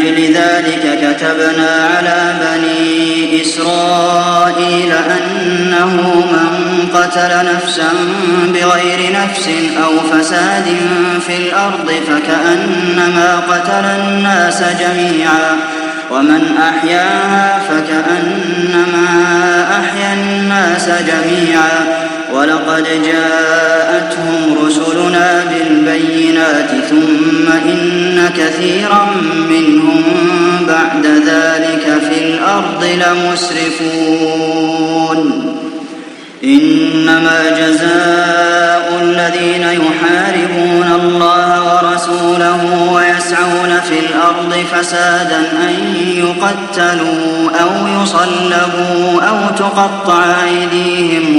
أجل ذلك كتبنا على بني إسرائيل أنه من قتل نفسا بغير نفس أو فساد في الأرض فكأنما قتل الناس جميعا ومن أحياها فكأنما أحيا الناس جميعا ولقد جاءتهم رسلنا بالبينات ثم إن كثيرا منهم بعد ذلك في الأرض لمسرفون إنما جزاء الذين يحاربون الله ورسوله ويسعون في الأرض فسادا أن يقتلوا أو يصلبوا أو تقطع أيديهم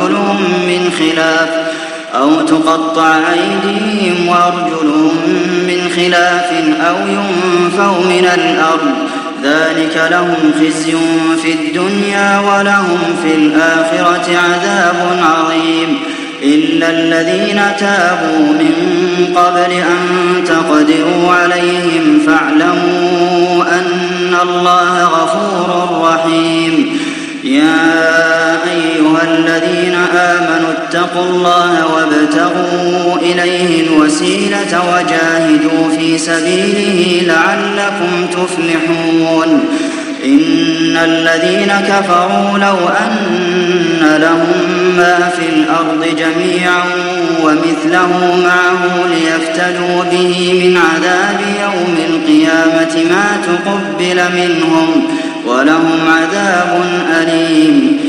وأرجلهم من خلاف أو ينفوا من الأرض ذلك لهم خزي في الدنيا ولهم في الآخرة عذاب عظيم إلا الذين تابوا من قبل أن تقدروا عليهم فاعلموا أن الله غفور رحيم يا أيها الذين آمنوا اتقوا الله وابتغوا إليه الوسيلة وجاهدوا في سبيله لعلكم تفلحون إن الذين كفروا لو أن لهم ما في الأرض جميعا ومثله معه ليفتدوا به من عذاب يوم القيامة ما تقبل منهم ولهم عذاب أليم